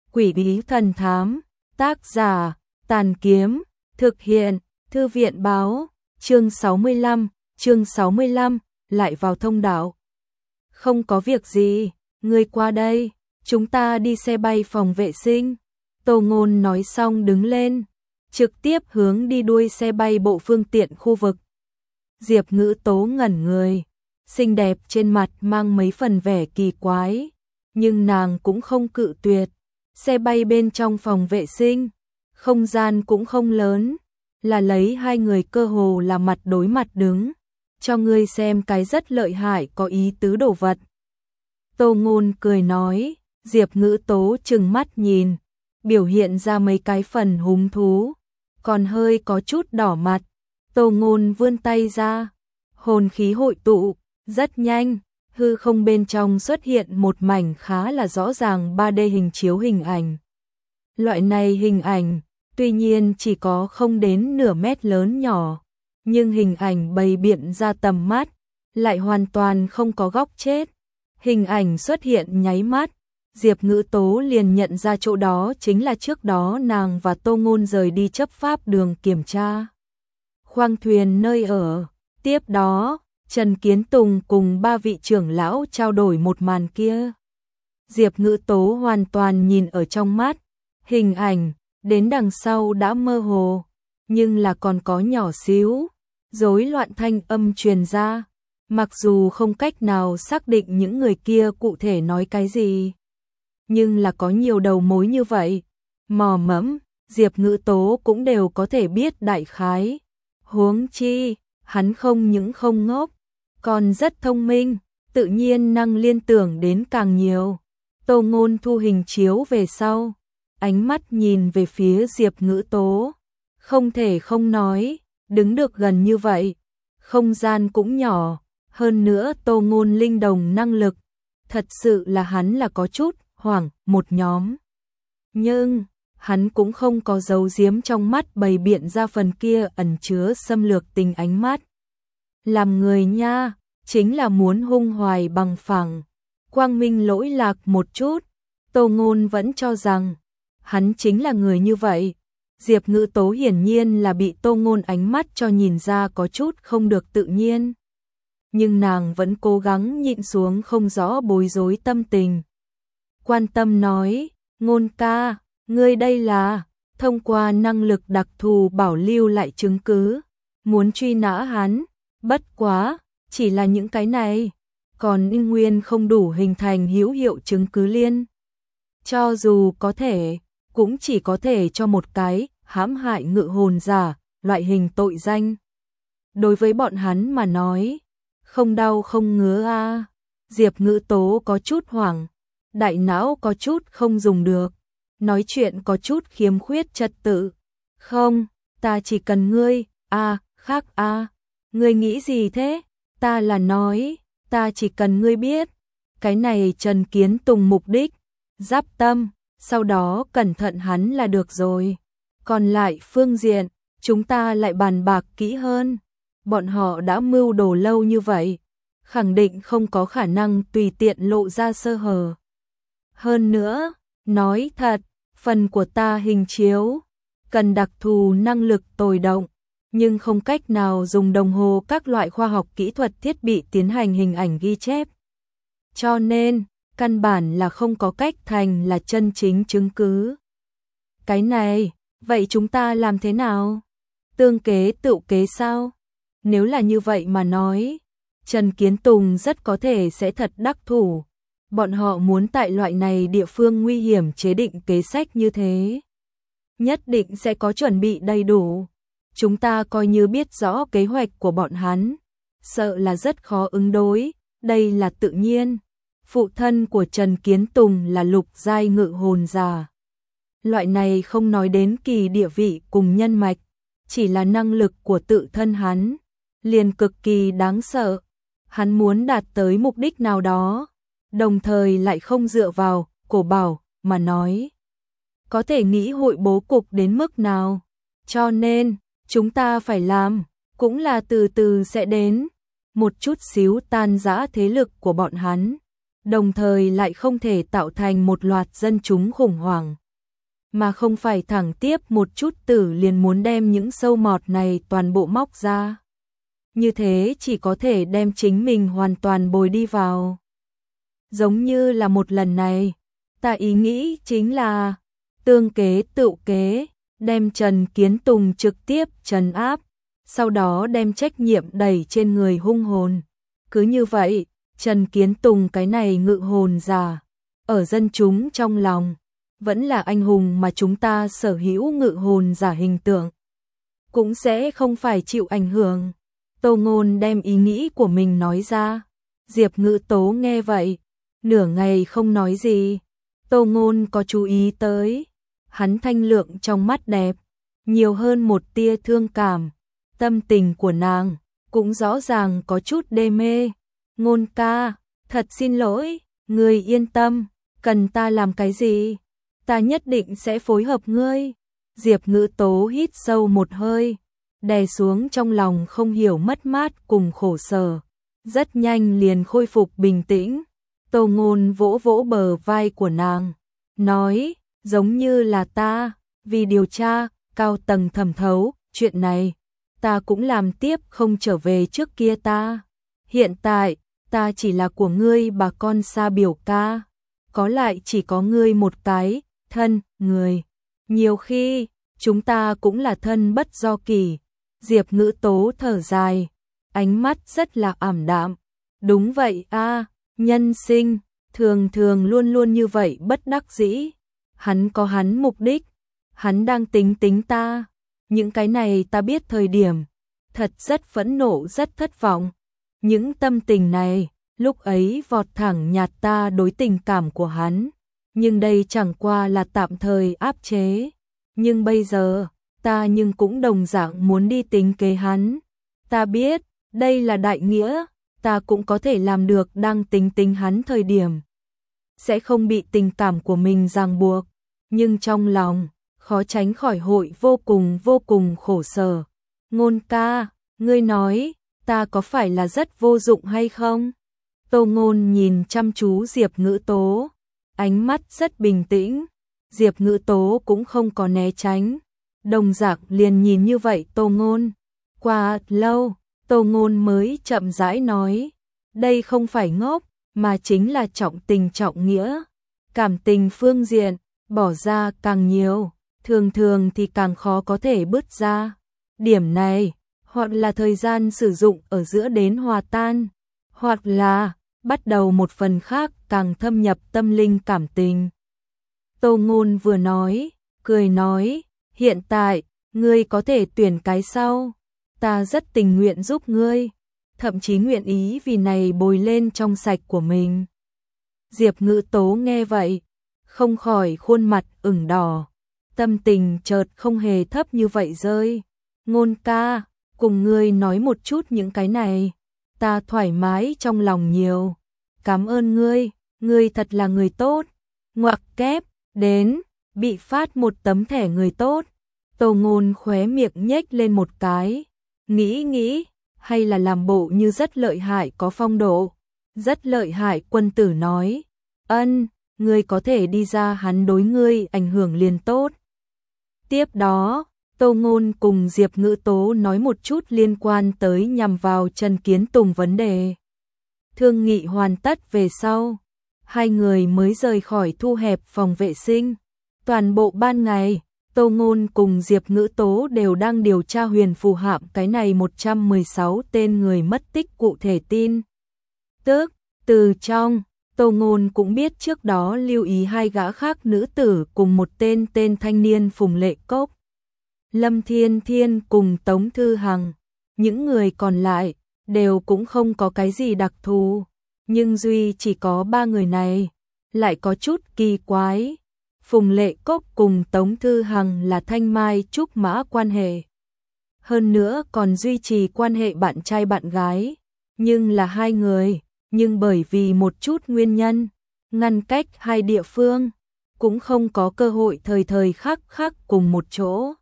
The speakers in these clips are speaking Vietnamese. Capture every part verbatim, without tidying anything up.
Quỷ bí thần thám, tác giả, Tàn Kiếm, thực hiện, Thư viện báo, chương sáu mươi lăm, chương sáu mươi lăm, lại vào thông đạo. Không có việc gì, ngươi qua đây, chúng ta đi xe bay phòng vệ sinh. Tô Ngôn nói xong đứng lên, trực tiếp hướng đi đuôi xe bay bộ phương tiện khu vực. Diệp Ngữ Tố ngẩn người, xinh đẹp trên mặt mang mấy phần vẻ kỳ quái, nhưng nàng cũng không cự tuyệt. Xe bay bên trong phòng vệ sinh, không gian cũng không lớn, là lấy hai người cơ hồ là mặt đối mặt đứng, cho ngươi xem cái rất lợi hại có ý tứ đồ vật. Tô Ngôn cười nói, Diệp Ngữ Tố trừng mắt nhìn, biểu hiện ra mấy cái phần hứng thú, còn hơi có chút đỏ mặt. Tô Ngôn vươn tay ra, hồn khí hội tụ, rất nhanh, hư không bên trong xuất hiện một mảnh khá là rõ ràng ba D hình chiếu hình ảnh. Loại này hình ảnh, tuy nhiên chỉ có không đến nửa mét lớn nhỏ, nhưng hình ảnh bày biện ra tầm mắt, lại hoàn toàn không có góc chết. Hình ảnh xuất hiện nháy mắt, Diệp Ngữ Tố liền nhận ra chỗ đó chính là trước đó nàng và Tô Ngôn rời đi chấp pháp đường kiểm tra khoang thuyền nơi ở. Tiếp đó, Trần Kiến Tùng cùng ba vị trưởng lão trao đổi một màn kia. Diệp Ngữ Tố hoàn toàn nhìn ở trong mắt, hình ảnh đến đằng sau đã mơ hồ, nhưng là còn có nhỏ xíu rối loạn thanh âm truyền ra, mặc dù không cách nào xác định những người kia cụ thể nói cái gì, nhưng là có nhiều đầu mối như vậy, mò mẫm, Diệp Ngữ Tố cũng đều có thể biết đại khái. Huống chi, hắn không những không ngốc, còn rất thông minh, tự nhiên năng liên tưởng đến càng nhiều. Tô Ngôn thu hình chiếu về sau, ánh mắt nhìn về phía Diệp Ngữ Tố, không thể không nói, đứng được gần như vậy, không gian cũng nhỏ, hơn nữa Tô Ngôn linh đồng năng lực, thật sự là hắn là có chút hoảng một nhóm. Nhưng, hắn cũng không có giấu giếm trong mắt bày biện ra phần kia ẩn chứa xâm lược tình ánh mắt. Làm người nha, chính là muốn hung hoài bằng phẳng, quang minh lỗi lạc một chút. Tô Ngôn vẫn cho rằng, hắn chính là người như vậy. Diệp Ngữ Tố hiển nhiên là bị Tô Ngôn ánh mắt cho nhìn ra có chút không được tự nhiên. Nhưng nàng vẫn cố gắng nhịn xuống không rõ bối rối tâm tình. Quan tâm nói, Ngôn ca, ngươi đây là thông qua năng lực đặc thù bảo lưu lại chứng cứ, muốn truy nã hắn, bất quá, chỉ là những cái này, còn in nguyên không đủ hình thành hữu hiệu chứng cứ liên. Cho dù có thể, cũng chỉ có thể cho một cái hãm hại ngự hồn giả, loại hình tội danh. Đối với bọn hắn mà nói, không đau không ngứa a. À. Diệp Ngữ Tố có chút hoảng, đại não có chút không dùng được, nói chuyện có chút khiếm khuyết trật tự. Không, ta chỉ cần ngươi, a, à, khác a. À. Ngươi nghĩ gì thế? Ta là nói, ta chỉ cần ngươi biết, cái này Trần Kiến Tùng mục đích, giáp tâm, sau đó cẩn thận hắn là được rồi. Còn lại phương diện, chúng ta lại bàn bạc kỹ hơn. Bọn họ đã mưu đồ lâu như vậy, khẳng định không có khả năng tùy tiện lộ ra sơ hở. Hơn nữa, nói thật, phần của ta hình chiếu, cần đặc thù năng lực tồi động, nhưng không cách nào dùng đồng hồ các loại khoa học kỹ thuật thiết bị tiến hành hình ảnh ghi chép. Cho nên, căn bản là không có cách thành là chân chính chứng cứ. Cái này, vậy chúng ta làm thế nào? Tương kế tựu kế sao? Nếu là như vậy mà nói, Trần Kiến Tùng rất có thể sẽ thật đắc thủ. Bọn họ muốn tại loại này địa phương nguy hiểm chế định kế sách như thế, nhất định sẽ có chuẩn bị đầy đủ. Chúng ta coi như biết rõ kế hoạch của bọn hắn, sợ là rất khó ứng đối, đây là tự nhiên. Phụ thân của Trần Kiến Tùng là lục giai ngự hồn giả. Loại này không nói đến kỳ địa vị cùng nhân mạch, chỉ là năng lực của tự thân hắn, liền cực kỳ đáng sợ. Hắn muốn đạt tới mục đích nào đó, đồng thời lại không dựa vào cổ bảo mà nói, có thể nghĩ hội bố cục đến mức nào. Cho nên, chúng ta phải làm, cũng là từ từ sẽ đến, một chút xíu tan rã thế lực của bọn hắn, đồng thời lại không thể tạo thành một loạt dân chúng khủng hoảng. Mà không phải thẳng tiếp một chút tử liền muốn đem những sâu mọt này toàn bộ móc ra. Như thế chỉ có thể đem chính mình hoàn toàn bồi đi vào. Giống như là một lần này, ta ý nghĩ chính là tương kế tựu kế, đem Trần Kiến Tùng trực tiếp trấn áp, sau đó đem trách nhiệm đẩy trên người hung hồn. Cứ như vậy, Trần Kiến Tùng cái này ngự hồn giả, ở dân chúng trong lòng, vẫn là anh hùng mà chúng ta sở hữu ngự hồn giả hình tượng, cũng sẽ không phải chịu ảnh hưởng. Tô Ngôn đem ý nghĩ của mình nói ra. Diệp Ngữ Tố nghe vậy, nửa ngày không nói gì. Tô Ngôn có chú ý tới, hắn thanh lượng trong mắt đẹp, nhiều hơn một tia thương cảm. Tâm tình của nàng cũng rõ ràng có chút đê mê. Ngôn ca, thật xin lỗi, ngươi yên tâm, cần ta làm cái gì, ta nhất định sẽ phối hợp ngươi. Diệp Ngữ Tố hít sâu một hơi, đè xuống trong lòng không hiểu mất mát cùng khổ sở, rất nhanh liền khôi phục bình tĩnh. Tô Ngôn vỗ vỗ bờ vai của nàng, nói, giống như là ta, vì điều tra, cao tầng thẩm thấu, chuyện này, ta cũng làm tiếp không trở về trước kia ta. Hiện tại, ta chỉ là của ngươi bà con xa biểu ca, có lại chỉ có ngươi một cái, thân, người. Nhiều khi, chúng ta cũng là thân bất do kỳ. Diệp Ngữ Tố thở dài, ánh mắt rất là ảm đạm. Đúng vậy a, nhân sinh, thường thường luôn luôn như vậy bất đắc dĩ. Hắn có hắn mục đích, hắn đang tính tính ta. Những cái này ta biết thời điểm, thật rất phẫn nộ rất thất vọng. Những tâm tình này, lúc ấy vọt thẳng nhạt ta đối tình cảm của hắn. Nhưng đây chẳng qua là tạm thời áp chế. Nhưng bây giờ, ta nhưng cũng đồng dạng muốn đi tính kế hắn. Ta biết, đây là đại nghĩa, ta cũng có thể làm được đang tính tính hắn thời điểm. Sẽ không bị tình cảm của mình ràng buộc, nhưng trong lòng, khó tránh khỏi hội vô cùng vô cùng khổ sở. Ngôn ca, ngươi nói, ta có phải là rất vô dụng hay không? Tô Ngôn nhìn chăm chú Diệp Ngữ Tố, ánh mắt rất bình tĩnh. Diệp Ngữ Tố cũng không có né tránh, đồng dạng liền nhìn như vậy Tô Ngôn. Qua lâu, Tô Ngôn mới chậm rãi nói, đây không phải ngốc, mà chính là trọng tình trọng nghĩa. Cảm tình phương diện, bỏ ra càng nhiều, thường thường thì càng khó có thể bứt ra. Điểm này, hoặc là thời gian sử dụng ở giữa đến hòa tan, hoặc là bắt đầu một phần khác càng thâm nhập tâm linh cảm tình. Tô Ngôn vừa nói, cười nói, hiện tại, ngươi có thể tuyển cái sau, ta rất tình nguyện giúp ngươi, thậm chí nguyện ý vì này bồi lên trong sạch của mình. Diệp Ngữ Tố nghe vậy, không khỏi khuôn mặt ửng đỏ, tâm tình chợt không hề thấp như vậy rơi. Ngôn ca, cùng ngươi nói một chút những cái này, ta thoải mái trong lòng nhiều. Cảm ơn ngươi, ngươi thật là người tốt. Ngoặc kép, đến, bị phát một tấm thẻ người tốt. Tô Ngôn khóe miệng nhếch lên một cái, nghĩ nghĩ, hay là làm bộ như rất lợi hại có phong độ. Rất lợi hại quân tử nói, ân, ngươi có thể đi ra hắn đối ngươi ảnh hưởng liền tốt. Tiếp đó, Tô Ngôn cùng Diệp Ngữ Tố nói một chút liên quan tới nhằm vào Trần Kiến Tùng vấn đề. Thương nghị hoàn tất về sau, hai người mới rời khỏi thu hẹp phòng vệ sinh. Toàn bộ ban ngày, Tô Ngôn cùng Diệp Ngữ Tố đều đang điều tra Huyền Phù Hạm cái này một trăm mười sáu tên người mất tích cụ thể tin. Tức, từ trong, Tô Ngôn cũng biết trước đó lưu ý hai gã khác nữ tử cùng một tên tên thanh niên Phùng Lệ Cốc, Lâm Thiên Thiên cùng Tống Thư Hằng. Những người còn lại đều cũng không có cái gì đặc thù, nhưng duy chỉ có ba người này lại có chút kỳ quái. Phùng Lệ Cốc cùng Tống Thư Hằng là thanh mai trúc mã quan hệ, hơn nữa còn duy trì quan hệ bạn trai bạn gái, nhưng là hai người, nhưng bởi vì một chút nguyên nhân, ngăn cách hai địa phương, cũng không có cơ hội thời thời khắc khắc cùng một chỗ.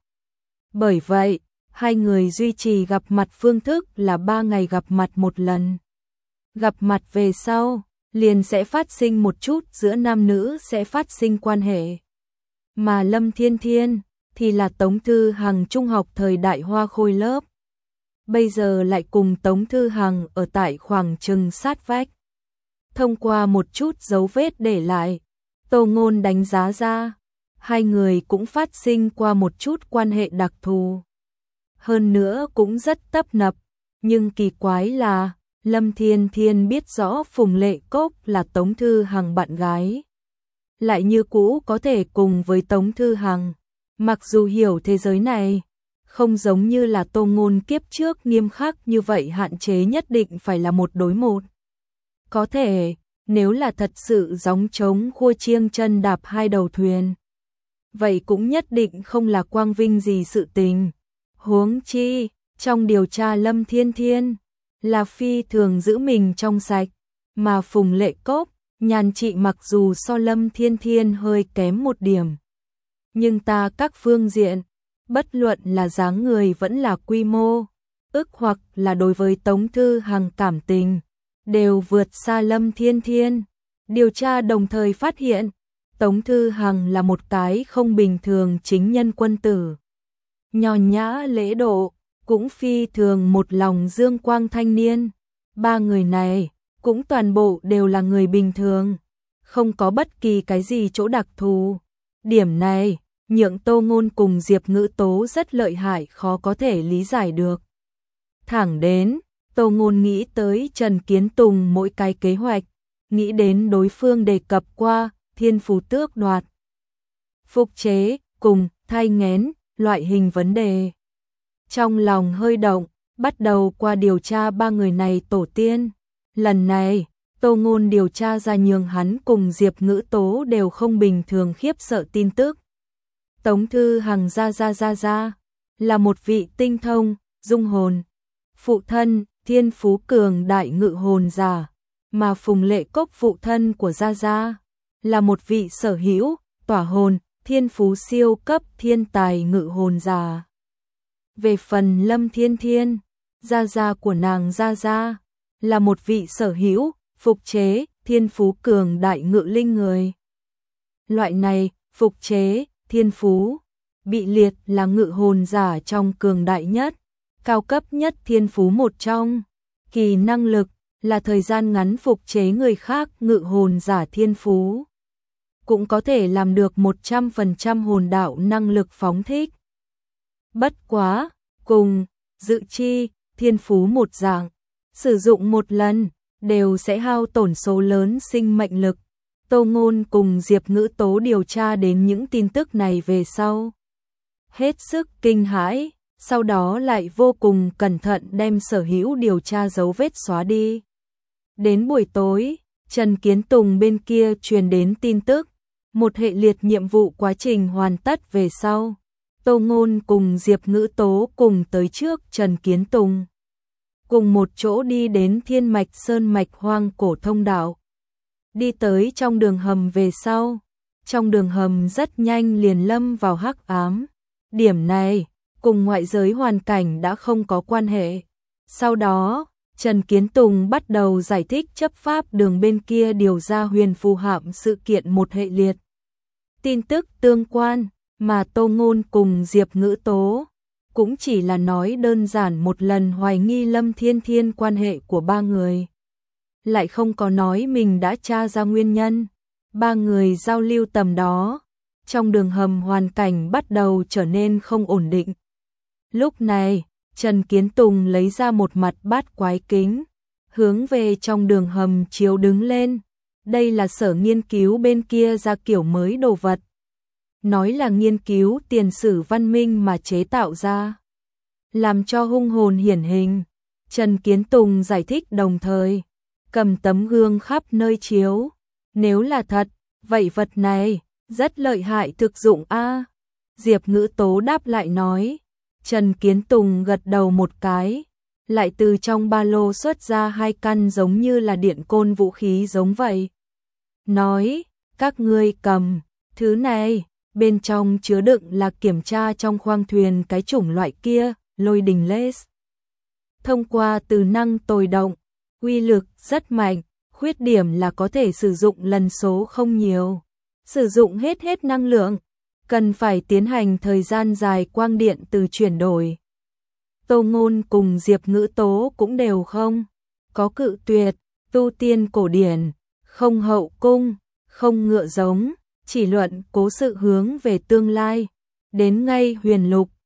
Bởi vậy, hai người duy trì gặp mặt phương thức là ba ngày gặp mặt một lần. Gặp mặt về sau, liền sẽ phát sinh một chút giữa nam nữ sẽ phát sinh quan hệ. Mà Lâm Thiên Thiên thì là Tống Thư Hằng trung học thời đại hoa khôi lớp. Bây giờ lại cùng Tống Thư Hằng ở tại khoảng chừng sát vách. Thông qua một chút dấu vết để lại, Tô Ngôn đánh giá ra, hai người cũng phát sinh qua một chút quan hệ đặc thù. Hơn nữa cũng rất tấp nập, nhưng kỳ quái là Lâm Thiên Thiên biết rõ Phùng Lệ Cốc là Tống Thư Hằng bạn gái. Lại như cũ có thể cùng với Tống Thư Hằng, mặc dù hiểu thế giới này, không giống như là Tô Ngôn kiếp trước nghiêm khắc như vậy hạn chế nhất định phải là một đối một. Có thể, nếu là thật sự gióng trống khua chiêng chân đạp hai đầu thuyền, vậy cũng nhất định không là quang vinh gì sự tình. Huống chi, trong điều tra Lâm Thiên Thiên, là phi thường giữ mình trong sạch, mà Phùng Lệ Cốc, nhàn trị mặc dù so Lâm Thiên Thiên hơi kém một điểm. Nhưng ta các phương diện, bất luận là dáng người vẫn là quy mô, ức hoặc là đối với Tống Thư Hằng cảm tình, đều vượt xa Lâm Thiên Thiên. Điều tra đồng thời phát hiện, Tống Thư Hằng là một cái không bình thường chính nhân quân tử. Nho nhã lễ độ, cũng phi thường một lòng dương quang thanh niên. Ba người này, cũng toàn bộ đều là người bình thường, không có bất kỳ cái gì chỗ đặc thù. Điểm này, nhượng Tô Ngôn cùng Diệp Ngữ Tố rất lợi hại khó có thể lý giải được. Thẳng đến, Tô Ngôn nghĩ tới Trần Kiến Tùng mỗi cái kế hoạch, nghĩ đến đối phương đề cập qua thiên phú tước đoạt, phục chế, cùng thai nghén, loại hình vấn đề. Trong lòng hơi động, bắt đầu qua điều tra ba người này tổ tiên. Lần này, Tô Ngôn điều tra ra nhường hắn cùng Diệp Ngữ Tố đều không bình thường khiếp sợ tin tức. Tống Thư Hằng ra ra ra ra, là một vị tinh thông, dung hồn, phụ thân, thiên phú cường đại ngự hồn giả, mà Phùng Lệ Cốc phụ thân của Gia Gia, là một vị sở hữu, tỏa hồn, thiên phú siêu cấp thiên tài ngự hồn giả. Về phần Lâm Thiên Thiên, Gia Gia của nàng Gia Gia, là một vị sở hữu, phục chế, thiên phú cường đại ngự linh người. Loại này, phục chế, thiên phú, bị liệt là ngự hồn giả trong cường đại nhất, cao cấp nhất thiên phú một trong. Kỳ năng lực là thời gian ngắn phục chế người khác ngự hồn giả thiên phú. Cũng có thể làm được một trăm phần trăm hồn đạo năng lực phóng thích. Bất quá, cùng, dự chi, thiên phú một dạng, sử dụng một lần, đều sẽ hao tổn số lớn sinh mệnh lực. Tô Ngôn cùng Diệp Ngữ Tố điều tra đến những tin tức này về sau. Hết sức kinh hãi, sau đó lại vô cùng cẩn thận đem sở hữu điều tra dấu vết xóa đi. Đến buổi tối, Trần Kiến Tùng bên kia truyền đến tin tức, một hệ liệt nhiệm vụ quá trình hoàn tất về sau. Tô Ngôn cùng Diệp Ngữ Tố cùng tới trước Trần Kiến Tùng, cùng một chỗ đi đến Thiên Mạch Sơn Mạch Hoang Cổ Thông Đạo. Đi tới trong đường hầm về sau, trong đường hầm rất nhanh liền lâm vào hắc ám. Điểm này, cùng ngoại giới hoàn cảnh đã không có quan hệ. Sau đó, Trần Kiến Tùng bắt đầu giải thích chấp pháp đường bên kia điều ra huyền phù hạm sự kiện một hệ liệt tin tức tương quan, mà Tô Ngôn cùng Diệp Ngữ Tố cũng chỉ là nói đơn giản một lần hoài nghi Lâm Thiên Thiên quan hệ của ba người. Lại không có nói mình đã tra ra nguyên nhân. Ba người giao lưu tầm đó, trong đường hầm hoàn cảnh bắt đầu trở nên không ổn định. Lúc này, Trần Kiến Tùng lấy ra một mặt bát quái kính, hướng về trong đường hầm chiếu đứng lên. Đây là sở nghiên cứu bên kia ra kiểu mới đồ vật. Nói là nghiên cứu tiền sử văn minh mà chế tạo ra, làm cho hung hồn hiển hình. Trần Kiến Tùng giải thích đồng thời, cầm tấm gương khắp nơi chiếu. Nếu là thật, vậy vật này, rất lợi hại thực dụng a. Diệp Ngữ Tố đáp lại nói. Trần Kiến Tùng gật đầu một cái, lại từ trong ba lô xuất ra hai căn giống như là điện côn vũ khí giống vậy. Nói, các ngươi cầm, thứ này, bên trong chứa đựng là kiểm tra trong khoang thuyền cái chủng loại kia, lôi đình laser. Thông qua từ năng tồi động, uy lực rất mạnh, Khuyết điểm là có thể sử dụng lần số không nhiều, sử dụng hết hết năng lượng, cần phải tiến hành thời gian dài quang điện từ chuyển đổi. Tô Ngôn cùng Diệp Ngữ Tố cũng đều không có cự tuyệt, tu tiên cổ điển, không hậu cung, không ngựa giống, chỉ luận cố sự hướng về tương lai. Đến ngay huyền lục,